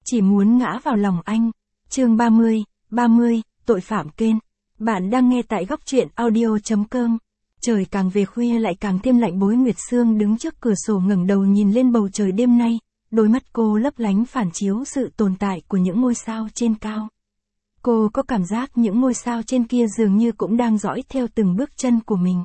chỉ muốn ngã vào lòng anh. Chương 30, tội phạm kên. Bạn đang nghe tại góc truyện audio.com. Trời càng về khuya lại càng thêm lạnh. Bối Nguyệt Sương đứng trước cửa sổ ngẩng đầu nhìn lên bầu trời đêm nay, đôi mắt cô lấp lánh phản chiếu sự tồn tại của những ngôi sao trên cao. Cô có cảm giác những ngôi sao trên kia dường như cũng đang dõi theo từng bước chân của mình.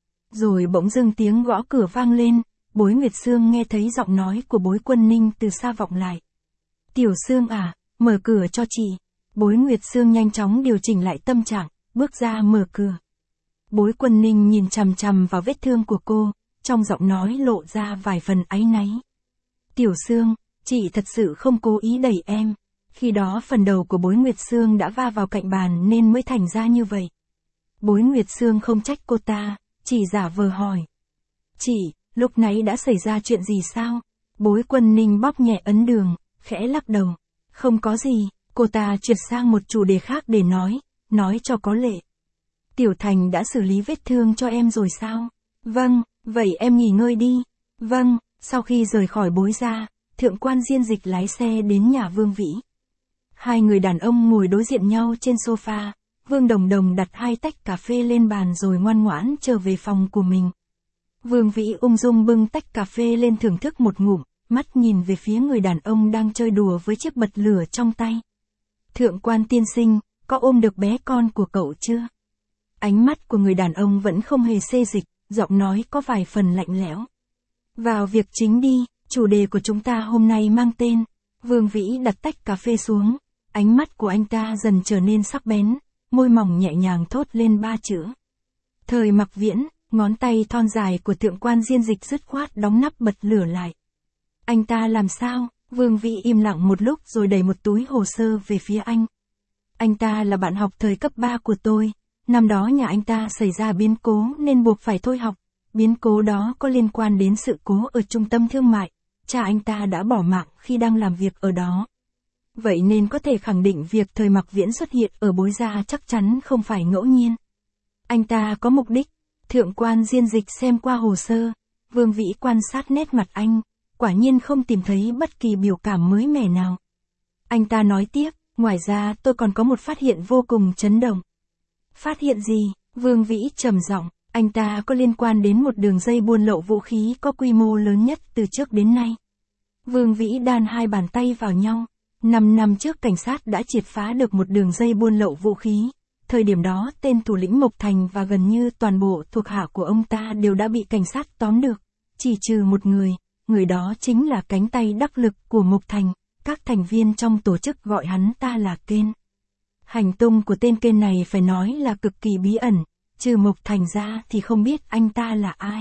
Rồi bỗng dưng tiếng gõ cửa vang lên, Bối Nguyệt Sương nghe thấy giọng nói của Bối Quân Ninh từ xa vọng lại. "Tiểu Sương à, mở cửa cho chị." Bối Nguyệt Sương nhanh chóng điều chỉnh lại tâm trạng, bước ra mở cửa. Bối Quân Ninh nhìn chằm chằm vào vết thương của cô, trong giọng nói lộ ra vài phần áy náy. "Tiểu Sương, chị thật sự không cố ý đẩy em." Khi đó phần đầu của Bối Nguyệt Sương đã va vào cạnh bàn nên mới thành ra như vậy. Bối Nguyệt Sương không trách cô ta, chỉ giả vờ hỏi. "Chị, lúc nãy đã xảy ra chuyện gì sao?" Bối Quân Ninh bóp nhẹ ấn đường, khẽ lắc đầu. "Không có gì." Cô ta chuyển sang một chủ đề khác để nói cho có lệ. "Tiểu Thành đã xử lý vết thương cho em rồi sao?" "Vâng, vậy em nghỉ ngơi đi." "Vâng." Sau khi rời khỏi Bối gia, Thượng quan Diên Dịch lái xe đến nhà Vương Vĩ. Hai người đàn ông ngồi đối diện nhau trên sofa, Vương Đồng Đồng đặt 2 tách cà phê lên bàn rồi ngoan ngoãn trở về phòng của mình. Vương Vĩ ung dung bưng tách cà phê lên thưởng thức một ngụm, mắt nhìn về phía người đàn ông đang chơi đùa với chiếc bật lửa trong tay. "Thượng quan tiên sinh, có ôm được bé con của cậu chưa?" Ánh mắt của người đàn ông vẫn không hề xê dịch, giọng nói có vài phần lạnh lẽo. "Vào việc chính đi, chủ đề của chúng ta hôm nay mang tên." Vương Vĩ đặt tách cà phê xuống, ánh mắt của anh ta dần trở nên sắc bén, môi mỏng nhẹ nhàng thốt lên 3 chữ. "Thời Mặc Viễn." Ngón tay thon dài của Thượng quan Diên Dịch dứt khoát đóng nắp bật lửa lại. "Anh ta làm sao?" Vương Vĩ im lặng một lúc rồi đẩy một túi hồ sơ về phía anh. "Anh ta là bạn học thời cấp 3 của tôi. Năm đó nhà anh ta xảy ra biến cố nên buộc phải thôi học. Biến cố đó có liên quan đến sự cố ở trung tâm thương mại. Cha anh ta đã bỏ mạng khi đang làm việc ở đó. Vậy nên có thể khẳng định việc Thời Mặc Viễn xuất hiện ở Bối gia chắc chắn không phải ngẫu nhiên. Anh ta có mục đích." Thượng quan Diên Dịch xem qua hồ sơ, Vương Vĩ quan sát nét mặt anh, quả nhiên không tìm thấy bất kỳ biểu cảm mới mẻ nào. Anh ta nói tiếp, "Ngoài ra tôi còn có một phát hiện vô cùng chấn động." "Phát hiện gì?" Vương Vĩ trầm giọng. "Anh ta có liên quan đến một đường dây buôn lậu vũ khí có quy mô lớn nhất từ trước đến nay." Vương Vĩ đan 2 bàn tay vào nhau. 5 năm trước cảnh sát đã triệt phá được một đường dây buôn lậu vũ khí. Thời điểm đó tên thủ lĩnh Mộc Thành và gần như toàn bộ thuộc hạ của ông ta đều đã bị cảnh sát tóm được, chỉ trừ một người đó chính là cánh tay đắc lực của Mộc Thành, các thành viên trong tổ chức gọi hắn ta là Kên. Hành tung của tên Kên này phải nói là cực kỳ bí ẩn, trừ Mộc Thành ra thì không biết anh ta là ai.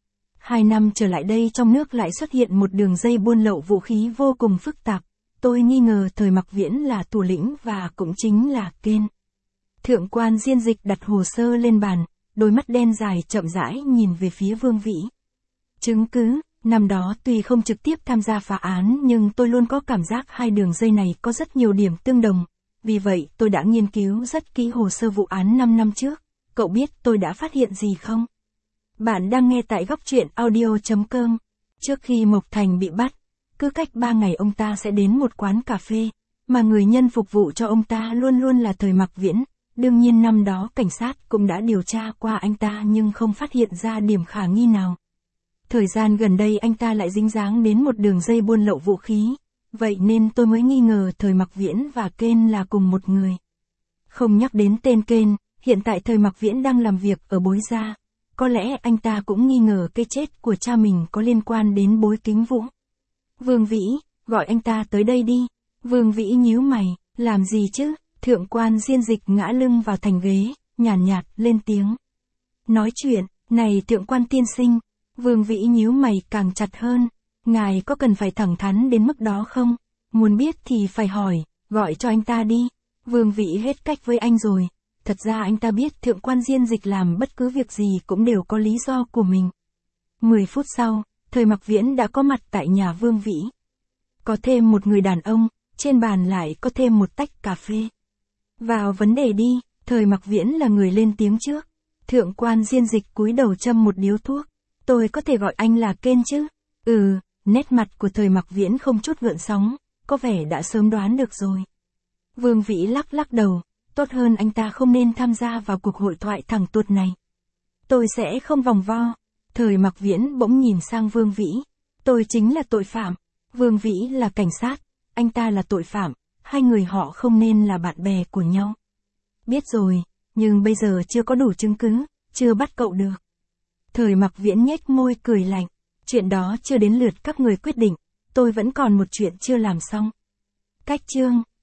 2 năm trở lại đây trong nước lại xuất hiện một đường dây buôn lậu vũ khí vô cùng phức tạp, tôi nghi ngờ Thời Mặc Viễn là thủ lĩnh và cũng chính là Kên. Thượng quan Diên Dịch đặt hồ sơ lên bàn, đôi mắt đen dài chậm rãi nhìn về phía Vương Vĩ. "Chứng cứ, năm đó tuy không trực tiếp tham gia phá án nhưng tôi luôn có cảm giác hai đường dây này có rất nhiều điểm tương đồng. Vì vậy tôi đã nghiên cứu rất kỹ hồ sơ vụ án 5 năm trước. Cậu biết tôi đã phát hiện gì không?" Bạn đang nghe tại góc truyện audio.com. Trước khi Mộc Thành bị bắt, cứ cách 3 ngày ông ta sẽ đến một quán cà phê, mà người nhân phục vụ cho ông ta luôn luôn là Thời Mặc Viễn. Đương nhiên năm đó cảnh sát cũng đã điều tra qua anh ta nhưng không phát hiện ra điểm khả nghi nào. Thời gian gần đây anh ta lại dính dáng đến một đường dây buôn lậu vũ khí, vậy nên tôi mới nghi ngờ Thời Mặc Viễn và Kên là cùng một người. Không nhắc đến tên Kên, hiện tại Thời Mặc Viễn đang làm việc ở Bối gia. Có lẽ anh ta cũng nghi ngờ cái chết của cha mình có liên quan đến Bối Kính Vũ. "Vương Vĩ, gọi anh ta tới đây đi." Vương Vĩ nhíu mày, "Làm gì chứ?" Thượng quan Diên Dịch ngã lưng vào thành ghế, nhàn nhạt lên tiếng. "Nói chuyện, này Thượng quan tiên sinh." Vương Vĩ nhíu mày càng chặt hơn. "Ngài có cần phải thẳng thắn đến mức đó không? Muốn biết thì phải hỏi, gọi cho anh ta đi." Vương Vĩ hết cách với anh rồi. Thật ra anh ta biết Thượng quan Diên Dịch làm bất cứ việc gì cũng đều có lý do của mình. 10 phút sau, Thời Mặc Viễn đã có mặt tại nhà Vương Vĩ. Có thêm một người đàn ông, trên bàn lại có thêm một tách cà phê. "Vào vấn đề đi." Thời Mặc Viễn là người lên tiếng trước. Thượng quan Diên Dịch cúi đầu châm một điếu thuốc. "Tôi có thể gọi anh là Kên chứ?" "Ừ." Nét mặt của Thời Mặc Viễn không chút gợn sóng, có vẻ đã sớm đoán được rồi. Vương Vĩ lắc lắc đầu, tốt hơn anh ta không nên tham gia vào cuộc hội thoại thẳng tuột này. Tôi sẽ không vòng vo. Thời Mặc Viễn bỗng nhìn sang Vương Vĩ. Tôi chính là tội phạm. Vương Vĩ là cảnh sát. Anh ta là tội phạm. Hai người họ không nên là bạn bè của nhau. Biết rồi, nhưng bây giờ chưa có đủ chứng cứ, chưa bắt cậu được. Thời Mặc Viễn nhếch môi cười lạnh. Chuyện đó chưa đến lượt các người quyết định. Tôi vẫn còn một chuyện chưa làm xong. Cách chương